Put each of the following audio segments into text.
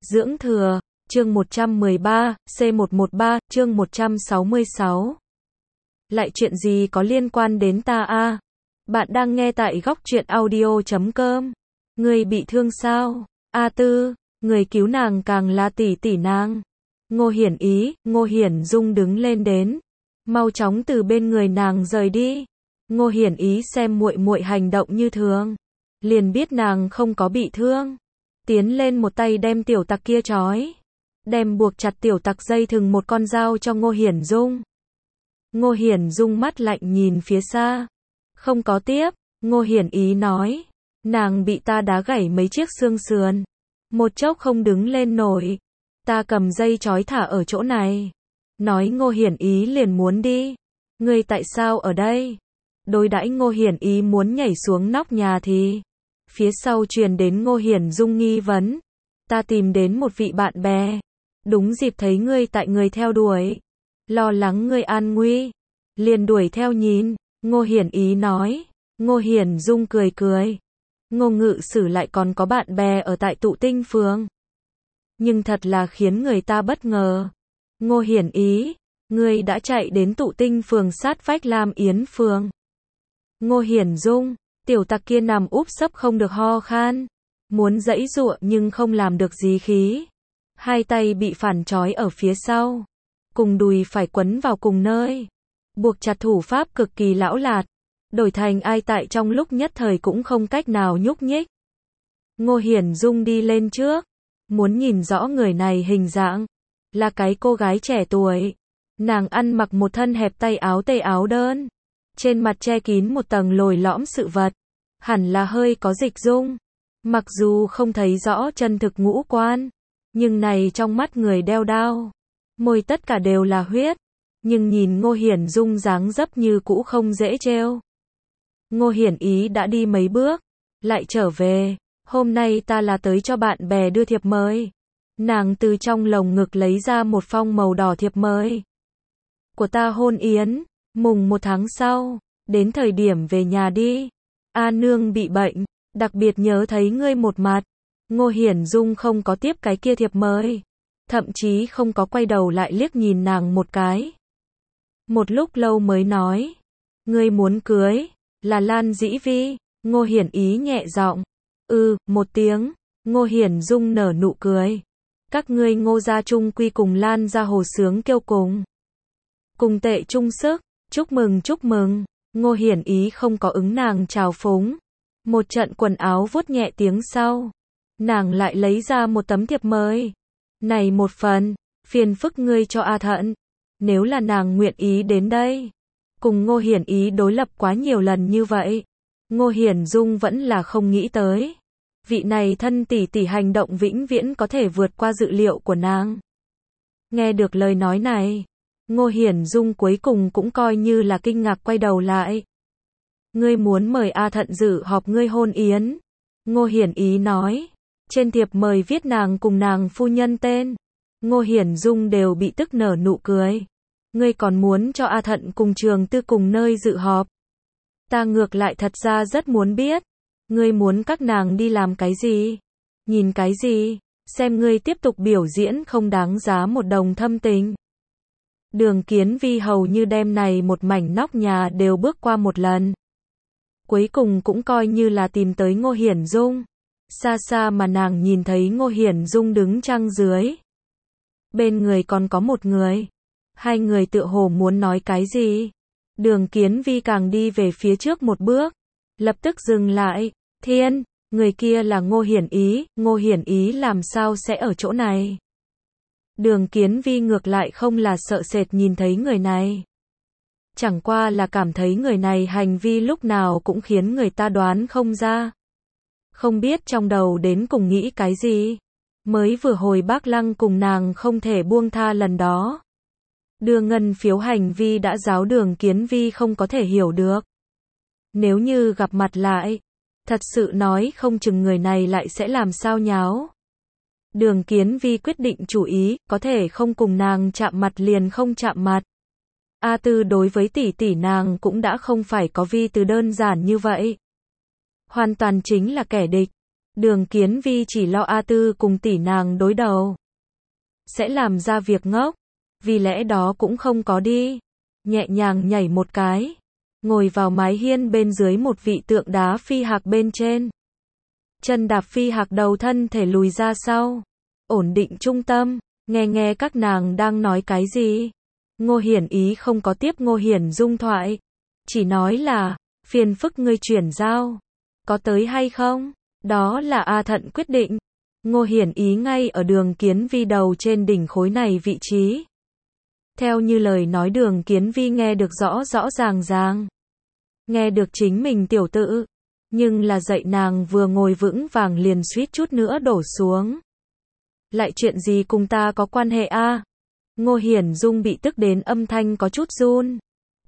Dưỡng thừa, chương 113, C113, chương 166. Lại chuyện gì có liên quan đến ta a? Bạn đang nghe tại góc truyện audio.com. Người bị thương sao? A Tư, người cứu nàng càng là tỷ nàng. Ngô Hiển Ý, Ngô Hiển Dung đứng lên đến. Mau chóng từ bên người nàng rời đi. Ngô Hiển Ý xem muội muội hành động như thường, liền biết nàng không có bị thương. Tiến lên một tay đem tiểu tặc kia trói, đem buộc chặt tiểu tặc dây thừng một con dao cho Ngô Hiển Dung. Ngô Hiển Dung mắt lạnh nhìn phía xa, không có tiếp. Ngô Hiển Ý nói, nàng bị ta đá gãy mấy chiếc xương sườn, một chốc không đứng lên nổi, ta cầm dây trói thả ở chỗ này. Nói Ngô Hiển Ý liền muốn đi. Ngươi tại sao ở đây? Đối đãi Ngô Hiển Ý muốn nhảy xuống nóc nhà thì phía sau truyền đến Ngô Hiển Dung nghi vấn. Ta tìm đến một vị bạn bè, đúng dịp thấy ngươi tại người theo đuổi, lo lắng ngươi an nguy, liền đuổi theo nhìn. Ngô Hiển Ý nói. Ngô Hiển Dung cười cười. Ngô Ngự Sử lại còn có bạn bè ở tại Tụ Tinh Phường, nhưng thật là khiến người ta bất ngờ. Ngô Hiển Ý, ngươi đã chạy đến Tụ Tinh Phường sát vách Lam Yến Phường. Ngô Hiển Dung, tiểu tặc kia nằm úp sấp không được ho khan, muốn giãy giụa nhưng không làm được gì khí. Hai tay bị phản trói ở phía sau, cùng đùi phải quấn vào cùng nơi, buộc chặt thủ pháp cực kỳ lão lạt, đổi thành ai tại trong lúc nhất thời cũng không cách nào nhúc nhích. Ngô Hiển Dung đi lên trước, muốn nhìn rõ người này hình dạng. Là cái cô gái trẻ tuổi. Nàng ăn mặc một thân hẹp tay áo tây áo đơn, trên mặt che kín một tầng lồi lõm sự vật, hẳn là hơi có dịch dung. Mặc dù không thấy rõ chân thực ngũ quan, nhưng này trong mắt người đeo đao, môi tất cả đều là huyết, nhưng nhìn Ngô Hiển Dung dáng dấp như cũ không dễ trêu. Ngô Hiển Ý đã đi mấy bước, lại trở về. Hôm nay ta là tới cho bạn bè đưa thiệp mời. Nàng từ trong lồng ngực lấy ra một phong màu đỏ thiệp mời của ta hôn yến, mùng 1 tháng sau, đến thời điểm về nhà đi. A nương bị bệnh, đặc biệt nhớ thấy ngươi một mặt. Ngô Hiển Dung không có tiếp cái kia thiệp mời, thậm chí không có quay đầu lại liếc nhìn nàng một cái. Một lúc lâu mới nói, ngươi muốn cưới là Lan Dĩ Vi. Ngô Hiển Ý nhẹ giọng, một tiếng. Ngô Hiển Dung nở nụ cười. Các ngươi Ngô gia chung quy cùng Lan gia hồ sướng kêu cùng tệ chung sức, chúc mừng chúc mừng. Ngô Hiển Ý không có ứng nàng chào phúng. Một trận quần áo vuốt nhẹ tiếng sau, nàng lại lấy ra một tấm thiệp mời. Này một phần, phiền phức ngươi cho A Thận. Nếu là nàng nguyện ý đến đây, cùng Ngô Hiển Ý đối lập quá nhiều lần như vậy, Ngô Hiển Dung vẫn là không nghĩ tới. Vị này thân tỷ hành động vĩnh viễn có thể vượt qua dự liệu của nàng. Nghe được lời nói này, Ngô Hiển Dung cuối cùng cũng coi như là kinh ngạc quay đầu lại. Ngươi muốn mời A Thận dự họp ngươi hôn yến. Ngô Hiển Ý nói. Trên thiệp mời viết nàng cùng nàng phu nhân tên. Ngô Hiển Dung đều bị tức nở nụ cười. Ngươi còn muốn cho A Thận cùng Trường Tư cùng nơi dự họp. Ta ngược lại thật ra rất muốn biết. Ngươi muốn các nàng đi làm cái gì? Nhìn cái gì? Xem ngươi tiếp tục biểu diễn không đáng giá một đồng thâm tình. Đường Kiến Vi hầu như đem này một mảnh nóc nhà đều bước qua một lần. Cuối cùng cũng coi như là tìm tới Ngô Hiển Dung. Xa xa mà nàng nhìn thấy Ngô Hiển Dung đứng trăng dưới. Bên người còn có một người. Hai người tựa hồ muốn nói cái gì. Đường Kiến Vi càng đi về phía trước một bước, lập tức dừng lại. Thiên, người kia là Ngô Hiển Ý. Ngô Hiển Ý làm sao sẽ ở chỗ này? Đường Kiến Vi ngược lại không là sợ sệt nhìn thấy người này, chẳng qua là cảm thấy người này hành vi lúc nào cũng khiến người ta đoán không ra. Không biết trong đầu đến cùng nghĩ cái gì. Mới vừa hồi Bác Lăng cùng nàng không thể buông tha lần đó, đưa ngân phiếu hành vi đã giáo Đường Kiến Vi không có thể hiểu được. Nếu như gặp mặt lại, thật sự nói không chừng người này lại sẽ làm sao nháo. Đường Kiến Vi quyết định chủ ý, có thể không cùng nàng chạm mặt liền không chạm mặt. A Tư đối với tỷ nàng cũng đã không phải có Vi từ đơn giản như vậy. Hoàn toàn chính là kẻ địch. Đường Kiến Vi chỉ lo A Tư cùng tỷ nàng đối đầu sẽ làm ra việc ngốc, vì lẽ đó cũng không có đi. Nhẹ nhàng nhảy một cái, ngồi vào mái hiên bên dưới một vị tượng đá phi hạc bên trên. Chân đạp phi hạc, đầu thân thể lùi ra sau, ổn định trung tâm, nghe các nàng đang nói cái gì. Ngô Hiển Ý không có tiếp Ngô Hiển Dung thoại, chỉ nói là, phiền phức ngươi chuyển giao, có tới hay không? Đó là A Thận quyết định. Ngô Hiển Ý ngay ở Đường Kiến Vi đầu trên đỉnh khối này vị trí. Theo như lời nói Đường Kiến Vi nghe được rõ rõ ràng. Nghe được chính mình tiểu tự, nhưng là dậy nàng vừa ngồi vững vàng liền suýt chút nữa đổ xuống. Lại chuyện gì cùng ta có quan hệ a? Ngô Hiển Dung bị tức đến âm thanh có chút run.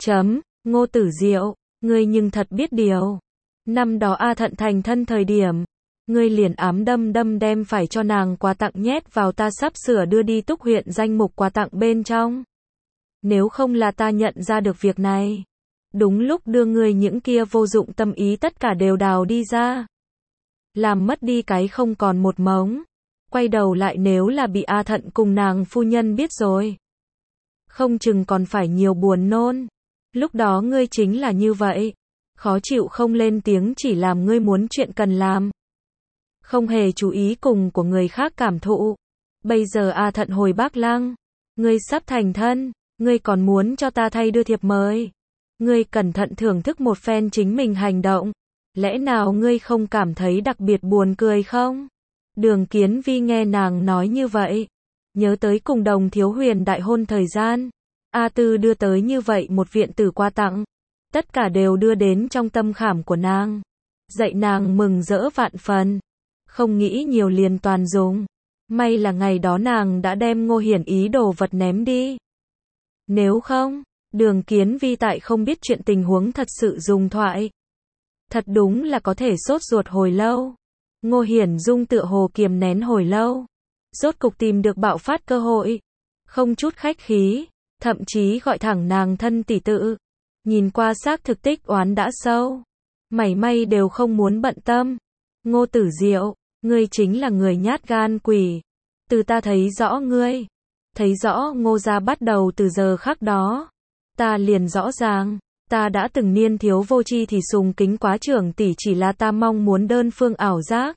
Ngô Tử Diệu, ngươi nhưng thật biết điều. Năm đó A Thận thành thân thời điểm, ngươi liền ám đâm đem phải cho nàng quà tặng nhét vào ta sắp sửa đưa đi Túc huyện danh mục quà tặng bên trong. Nếu không là ta nhận ra được việc này, đúng lúc đưa ngươi những kia vô dụng tâm ý tất cả đều đào đi ra, làm mất đi cái không còn một mống. Quay đầu lại nếu là bị A Thận cùng nàng phu nhân biết rồi, không chừng còn phải nhiều buồn nôn. Lúc đó ngươi chính là như vậy, khó chịu không lên tiếng, chỉ làm ngươi muốn chuyện cần làm, không hề chú ý cùng của người khác cảm thụ. Bây giờ A Thận hồi Bắc Lăng, ngươi sắp thành thân, ngươi còn muốn cho ta thay đưa thiệp mời. Ngươi cẩn thận thưởng thức một phen chính mình hành động, lẽ nào ngươi không cảm thấy đặc biệt buồn cười không? Đường Kiến Vi nghe nàng nói như vậy, nhớ tới cùng Đồng Thiếu Huyền đại hôn thời gian, A Tư đưa tới như vậy một viện tử quà tặng, tất cả đều đưa đến trong tâm khảm của nàng, dạy nàng mừng rỡ vạn phần, không nghĩ nhiều liền toàn dùng. May là ngày đó nàng đã đem Ngô Hiển Ý đồ vật ném đi. Nếu không, Đường Kiến Vi tại không biết chuyện tình huống thật sự dùng thoại, thật đúng là có thể sốt ruột hồi lâu. Ngô Hiển Dung tựa hồ kiềm nén hồi lâu, rốt cục tìm được bạo phát cơ hội, không chút khách khí, thậm chí gọi thẳng nàng thân tỷ tự. Nhìn qua xác thực tích oán đã sâu, mảy may đều không muốn bận tâm. Ngô Tử Diệu, ngươi chính là người nhát gan quỷ. Từ ta thấy rõ ngươi, thấy rõ Ngô gia bắt đầu từ giờ khắc đó, ta liền rõ ràng, ta đã từng niên thiếu vô tri thì sùng kính quá trưởng tỷ, chỉ là ta mong muốn đơn phương ảo giác.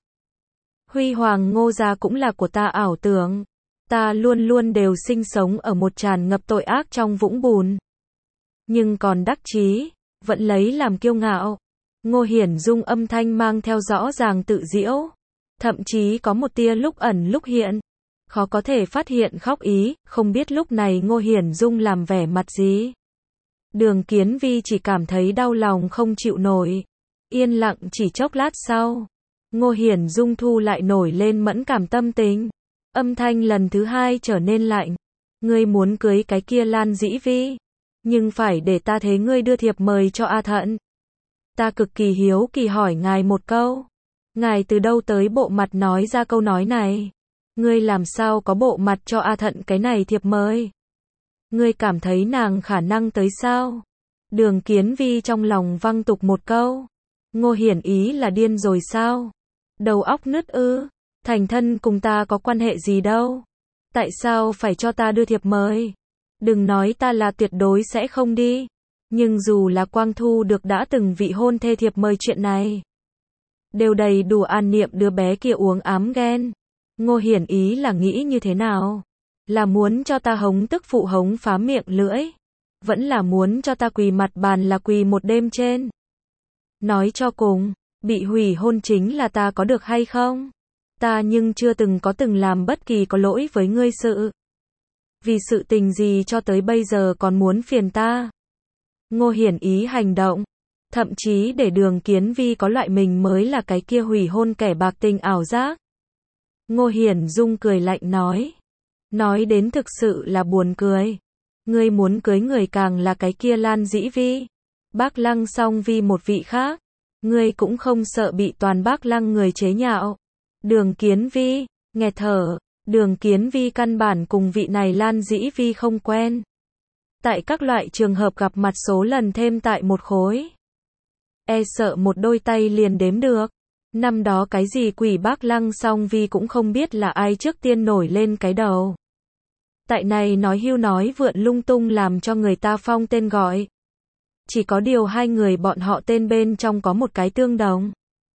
Huy hoàng Ngô gia cũng là của ta ảo tưởng. Ta luôn luôn đều sinh sống ở một tràn ngập tội ác trong vũng bùn, nhưng còn đắc chí, vẫn lấy làm kiêu ngạo. Ngô Hiển Dung âm thanh mang theo rõ ràng tự giễu, thậm chí có một tia lúc ẩn lúc hiện, khó có thể phát hiện khóc ý. Không biết lúc này Ngô Hiển Dung làm vẻ mặt gì. Đường Kiến Vi chỉ cảm thấy đau lòng không chịu nổi. Yên lặng chỉ chốc lát sau, Ngô Hiển Dung thu lại nổi lên mẫn cảm tâm tình, âm thanh lần thứ hai trở nên lạnh. Ngươi muốn cưới cái kia Lan Dĩ Vi, nhưng phải để ta thế ngươi đưa thiệp mời cho A Thận. Ta cực kỳ hiếu kỳ hỏi ngài một câu, ngài từ đâu tới bộ mặt nói ra câu nói này? Ngươi làm sao có bộ mặt cho A Thận cái này thiệp mời? Ngươi cảm thấy nàng khả năng tới sao? Đường Kiến Vi trong lòng văng tục một câu. Ngô Hiển Ý là điên rồi sao? Đầu óc nứt ư? Thành thân cùng ta có quan hệ gì đâu? Tại sao phải cho ta đưa thiệp mời? Đừng nói ta là tuyệt đối sẽ không đi, nhưng dù là Quang thu được đã từng vị hôn thê thiệp mời chuyện này, đều đầy đủ an niệm đứa bé kia uống ám ghen. Ngô Hiển Ý là nghĩ như thế nào? Là muốn cho ta hống tức phụ hống phá miệng lưỡi? Vẫn là muốn cho ta quỳ mặt bàn là quỳ một đêm trên? Nói cho cùng, bị hủy hôn chính là ta có được hay không? Ta nhưng chưa từng làm bất kỳ có lỗi với ngươi sự. Vì sự tình gì cho tới bây giờ còn muốn phiền ta? Ngô Hiển Ý hành động, thậm chí để Đường Kiến Vi có loại mình mới là cái kia hủy hôn kẻ bạc tình ảo giác. Ngô Hiển Dung cười lạnh nói đến thực sự là buồn cười. Ngươi muốn cưới người càng là cái kia Lan Dĩ Vi, Bắc Lăng song vi một vị khác, ngươi cũng không sợ bị toàn Bắc Lăng người chế nhạo. Đường Kiến Vi, nghẹt thở, Đường Kiến Vi căn bản cùng vị này Lan Dĩ Vi không quen. Tại các loại trường hợp gặp mặt số lần thêm tại một khối, e sợ một đôi tay liền đếm được. Năm đó cái gì quỷ bác Lăng Song Vi cũng không biết là ai trước tiên nổi lên cái đầu. Tại này nói hưu nói vượn lung tung làm cho người ta phong tên gọi. Chỉ có điều hai người bọn họ tên bên trong có một cái tương đồng.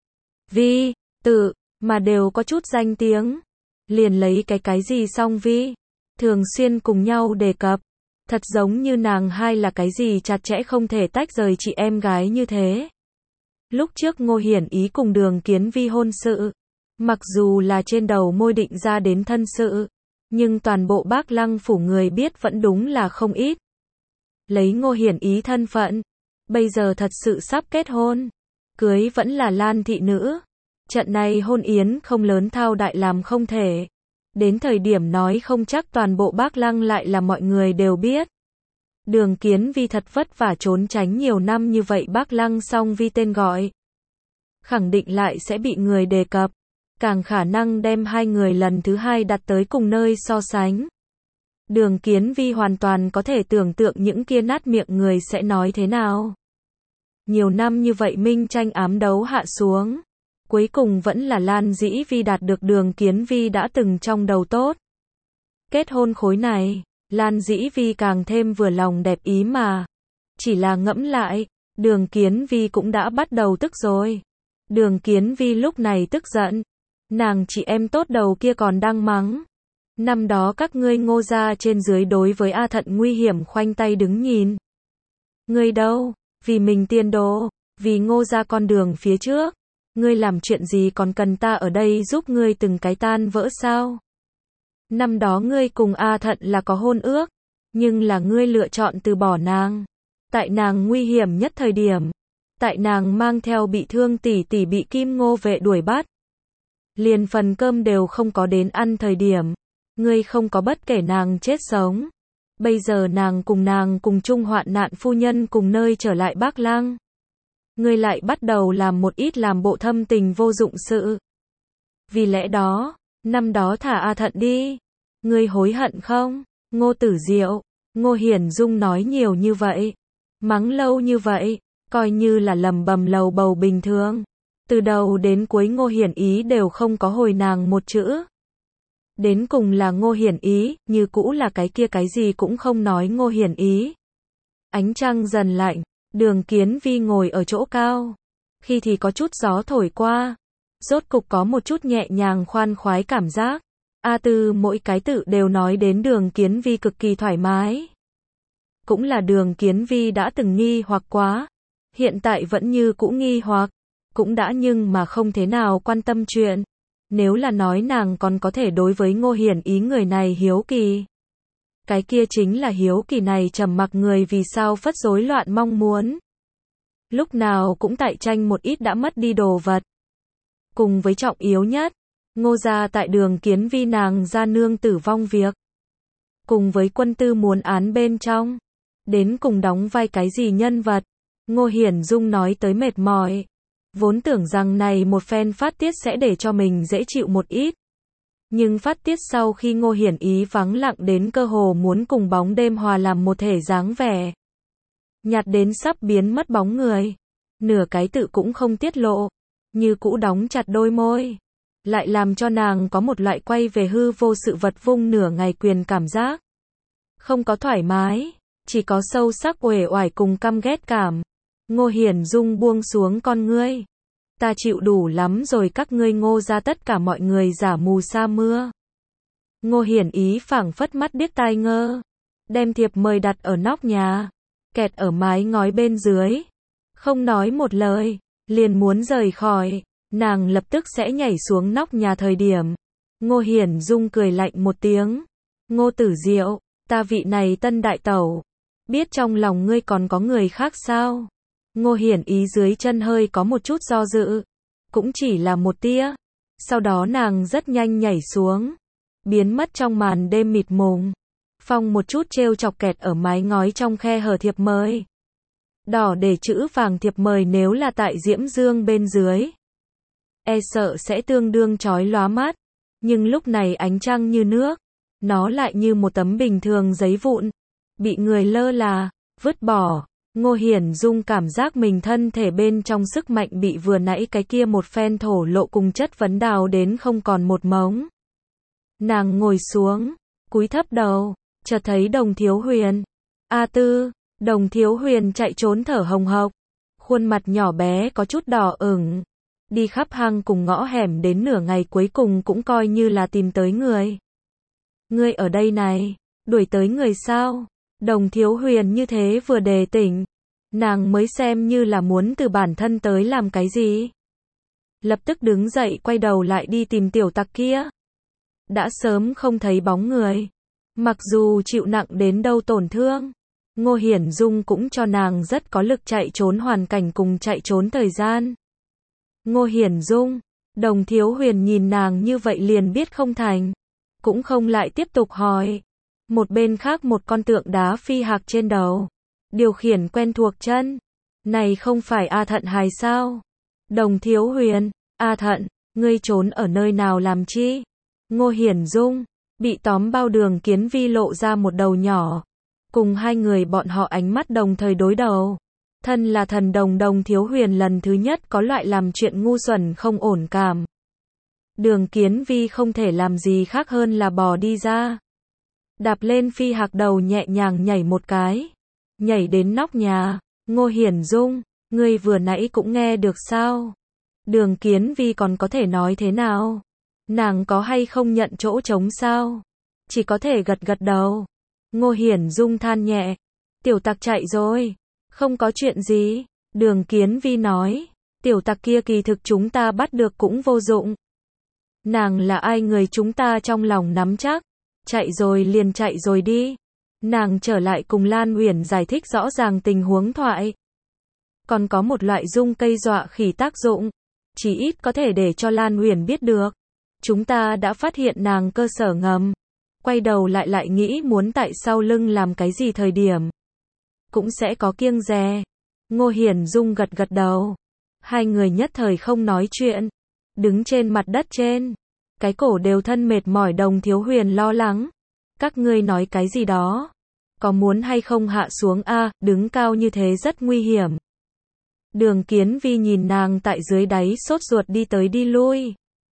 Vi, tự, mà đều có chút danh tiếng. Liền lấy cái gì Song Vi. Thường xuyên cùng nhau đề cập. Thật giống như nàng hai là cái gì chặt chẽ không thể tách rời chị em gái như thế. Lúc trước Ngô Hiển Ý cùng Đường Kiến Vi hôn sự. Mặc dù là trên đầu môi định ra đến thân sự. Nhưng toàn bộ Bác Lăng phủ người biết vẫn đúng là không ít. Lấy Ngô Hiển Ý thân phận. Bây giờ thật sự sắp kết hôn. Cưới vẫn là Lan thị nữ. Trận này hôn yến không lớn thao đại làm không thể. Đến thời điểm nói không chắc toàn bộ Bác Lăng lại là mọi người đều biết. Đường Kiến Vi thật vất vả trốn tránh nhiều năm như vậy Bác Lăng Song Vi tên gọi. Khẳng định lại sẽ bị người đề cập. Càng khả năng đem hai người lần thứ hai đặt tới cùng nơi so sánh. Đường Kiến Vi hoàn toàn có thể tưởng tượng những kia nát miệng người sẽ nói thế nào. Nhiều năm như vậy minh tranh ám đấu hạ xuống. Cuối cùng vẫn là Lan Dĩ Vi đạt được Đường Kiến Vi đã từng trong đầu tốt. Kết hôn khối này, Lan Dĩ Vi càng thêm vừa lòng đẹp ý mà. Chỉ là ngẫm lại, Đường Kiến Vi cũng đã bắt đầu tức rồi. Đường Kiến Vi lúc này tức giận. Nàng chị em tốt đầu kia còn đang mắng. Năm đó các ngươi Ngô gia trên dưới đối với A Thận nguy hiểm khoanh tay đứng nhìn. Ngươi đâu, vì mình tiền đồ, vì Ngô gia con đường phía trước. Ngươi làm chuyện gì còn cần ta ở đây giúp ngươi từng cái tan vỡ sao? Năm đó ngươi cùng A Thận là có hôn ước, nhưng là ngươi lựa chọn từ bỏ nàng. Tại nàng nguy hiểm nhất thời điểm, tại nàng mang theo bị thương tỷ tỷ bị Kim Ngô vệ đuổi bắt. Liền phần cơm đều không có đến ăn thời điểm, ngươi không có bất kể nàng chết sống. Bây giờ nàng cùng chung hoạn nạn phu nhân cùng nơi trở lại Bác Lăng. Ngươi lại bắt đầu làm một ít làm bộ thâm tình vô dụng sự. Vì lẽ đó, năm đó thả A Thận đi. Ngươi hối hận không? Ngô Tử Diệu, Ngô Hiển Dung nói nhiều như vậy, mắng lâu như vậy, coi như là lầm bầm lầu bầu bình thường. Từ đầu đến cuối Ngô Hiển Ý đều không có hồi nàng một chữ. Đến cùng là Ngô Hiển Ý, như cũ là cái kia cái gì cũng không nói Ngô Hiển Ý. Ánh trăng dần lạnh, Đường Kiến Vi ngồi ở chỗ cao. Khi thì có chút gió thổi qua. Rốt cục có một chút nhẹ nhàng khoan khoái cảm giác. A Tư mỗi cái tự đều nói đến Đường Kiến Vi cực kỳ thoải mái. Cũng là Đường Kiến Vi đã từng nghi hoặc quá. Hiện tại vẫn như cũ nghi hoặc. Cũng đã nhưng mà không thế nào quan tâm chuyện. Nếu là nói nàng còn có thể đối với Ngô Hiển Ý người này hiếu kỳ. Cái kia chính là hiếu kỳ này trầm mặc người vì sao phất rối loạn mong muốn. Lúc nào cũng tại tranh một ít đã mất đi đồ vật. Cùng với trọng yếu nhất, Ngô gia tại Đường Kiến Vi nàng gia nương tử vong việc. Cùng với quân tư muốn án bên trong. Đến cùng đóng vai cái gì nhân vật. Ngô Hiển Dung nói tới mệt mỏi. Vốn tưởng rằng này một phen phát tiết sẽ để cho mình dễ chịu một ít. Nhưng phát tiết sau khi Ngô Hiển Ý vắng lặng đến cơ hồ muốn cùng bóng đêm hòa làm một thể dáng vẻ. Nhạt đến sắp biến mất bóng người. Nửa cái tự cũng không tiết lộ. Như cũ đóng chặt đôi môi. Lại làm cho nàng có một loại quay về hư vô sự vật vung nửa ngày quyền cảm giác. Không có thoải mái. Chỉ có sâu sắc uể oải cùng căm ghét cảm. Ngô Hiển Dung buông xuống con ngươi. Ta chịu đủ lắm rồi các ngươi Ngô ra tất cả mọi người giả mù sa mưa. Ngô Hiển Ý phảng phất mắt điếc tai ngơ. Đem thiệp mời đặt ở nóc nhà. Kẹt ở mái ngói bên dưới. Không nói một lời. Liền muốn rời khỏi. Nàng lập tức sẽ nhảy xuống nóc nhà thời điểm. Ngô Hiển Dung cười lạnh một tiếng. Ngô Tử Diệu, ta vị này tân đại tẩu. Biết trong lòng ngươi còn có người khác sao? Ngô Hiển Ý dưới chân hơi có một chút do dự. Cũng chỉ là một tia. Sau đó nàng rất nhanh nhảy xuống. Biến mất trong màn đêm mịt mùng. Phong một chút trêu chọc kẹt ở mái ngói trong khe hở thiệp mời. Đỏ để chữ vàng thiệp mời nếu là tại diễm dương bên dưới. E sợ sẽ tương đương chói lóa mắt. Nhưng lúc này ánh trăng như nước. Nó lại như một tấm bình thường giấy vụn. Bị người lơ là, vứt bỏ. Ngô Hiển Dung cảm giác mình thân thể bên trong sức mạnh bị vừa nãy cái kia một phen thổ lộ cùng chất vấn đào đến không còn một mống. Nàng ngồi xuống, cúi thấp đầu, chợt thấy Đồng Thiếu Huyền. A Tư, Đồng Thiếu Huyền chạy trốn thở hồng hộc, khuôn mặt nhỏ bé có chút đỏ ửng. Đi khắp hang cùng ngõ hẻm đến nửa ngày cuối cùng cũng coi như là tìm tới người. Ngươi ở đây này, đuổi tới người sao? Đồng Thiếu Huyền như thế vừa đề tỉnh, nàng mới xem như là muốn từ bản thân tới làm cái gì. Lập tức đứng dậy quay đầu lại đi tìm tiểu tặc kia. Đã sớm không thấy bóng người. Mặc dù chịu nặng đến đâu tổn thương, Ngô Hiển Dung cũng cho nàng rất có lực chạy trốn hoàn cảnh cùng chạy trốn thời gian. Ngô Hiển Dung, Đồng Thiếu Huyền nhìn nàng như vậy liền biết không thành, cũng không lại tiếp tục hỏi. Một bên khác một con tượng đá phi hạc trên đầu, điều khiển quen thuộc chân. Này không phải A Thận hài sao? Đồng Thiếu Huyền, A Thận, ngươi trốn ở nơi nào làm chi? Ngô Hiển Dung, bị tóm bao Đường Kiến Vi lộ ra một đầu nhỏ. Cùng hai người bọn họ ánh mắt đồng thời đối đầu. Thân là thần đồng Đồng Thiếu Huyền lần thứ nhất có loại làm chuyện ngu xuẩn không ổn cảm. Đường Kiến Vi không thể làm gì khác hơn là bò đi ra. Đạp lên phi hạc đầu nhẹ nhàng nhảy một cái. Nhảy đến nóc nhà. Ngô Hiển Dung, ngươi vừa nãy cũng nghe được sao? Đường Kiến Vi còn có thể nói thế nào? Nàng có hay không nhận chỗ trống sao? Chỉ có thể gật gật đầu. Ngô Hiển Dung than nhẹ. Tiểu tặc chạy rồi. Không có chuyện gì. Đường Kiến Vi nói. Tiểu tặc kia kỳ thực chúng ta bắt được cũng vô dụng. Nàng là ai người chúng ta trong lòng nắm chắc. Chạy rồi liền chạy rồi đi. Nàng trở lại cùng Lan Uyển giải thích rõ ràng tình huống thoại. Còn có một loại dung cây dọa khỉ tác dụng. Chỉ ít có thể để cho Lan Uyển biết được. Chúng ta đã phát hiện nàng cơ sở ngầm. Quay đầu lại nghĩ muốn tại sau lưng làm cái gì thời điểm. Cũng sẽ có kiêng dè. Ngô Hiển Dung gật gật đầu. Hai người nhất thời không nói chuyện. Đứng trên mặt đất trên. Cái cổ đều thân mệt mỏi. Đồng Thiếu Huyền lo lắng. Các ngươi nói cái gì đó? Có muốn hay không hạ xuống a? Đứng cao như thế rất nguy hiểm. Đường Kiến Vi nhìn nàng tại dưới đáy sốt ruột đi tới đi lui.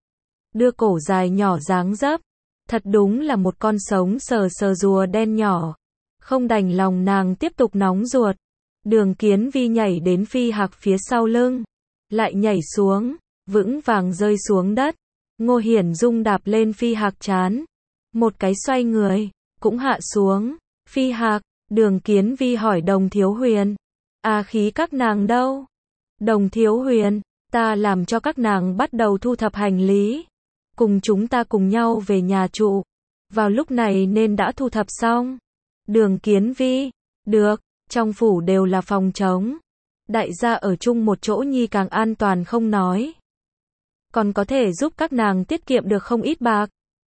Đưa cổ dài nhỏ dáng dấp. Thật đúng là một con sống sờ sờ rùa đen nhỏ. Không đành lòng nàng tiếp tục nóng ruột. Đường Kiến Vi nhảy đến phi hạc phía sau lưng. Lại nhảy xuống. Vững vàng rơi xuống đất. Ngô Hiển Dung đạp lên phi hạc chán. Một cái xoay người. Cũng hạ xuống. Phi hạc. Đường Kiến Vi hỏi Đồng Thiếu Huyền. A khí các nàng đâu? Đồng Thiếu Huyền. Ta làm cho các nàng bắt đầu thu thập hành lý. Cùng chúng ta cùng nhau về nhà trụ. Vào lúc này nên đã thu thập xong. Đường Kiến Vi. Được. Trong phủ đều là phòng trống. Đại gia ở chung một chỗ nhi càng an toàn không nói. Còn có thể giúp các nàng tiết kiệm được không ít bạc.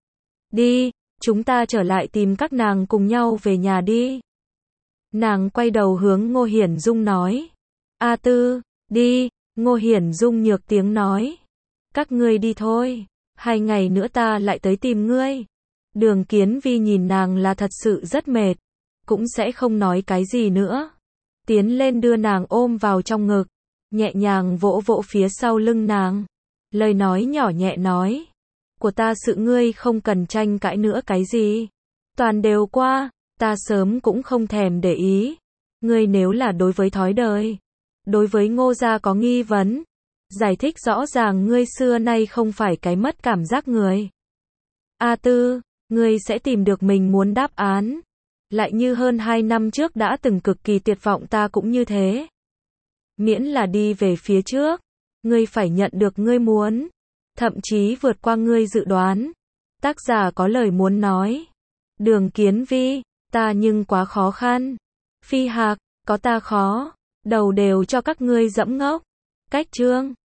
Đi. Chúng ta trở lại tìm các nàng cùng nhau về nhà đi. Nàng quay đầu hướng Ngô Hiển Dung nói. A Tư. Đi. Ngô Hiển Dung nhược tiếng nói. Các ngươi đi thôi. 2 ngày nữa ta lại tới tìm ngươi. Đường Kiến Vi nhìn nàng là thật sự rất mệt. Cũng sẽ không nói cái gì nữa. Tiến lên đưa nàng ôm vào trong ngực. Nhẹ nhàng vỗ vỗ phía sau lưng nàng. Lời nói nhỏ nhẹ nói. Của ta sự ngươi không cần tranh cãi nữa cái gì. Toàn đều qua. Ta sớm cũng không thèm để ý. Ngươi nếu là đối với thói đời. Đối với Ngô gia có nghi vấn. Giải thích rõ ràng ngươi xưa nay không phải cái mất cảm giác người. A Tư, ngươi sẽ tìm được mình muốn đáp án. Lại như hơn 2 năm trước đã từng cực kỳ tuyệt vọng ta cũng như thế. Miễn là đi về phía trước. Ngươi phải nhận được ngươi muốn. Thậm chí vượt qua ngươi dự đoán. Tác giả có lời muốn nói. Đường Kiến Vi, ta nhưng quá khó khăn. Phi hạc, có ta khó. Đầu đều cho các ngươi dẫm ngốc. Cách chương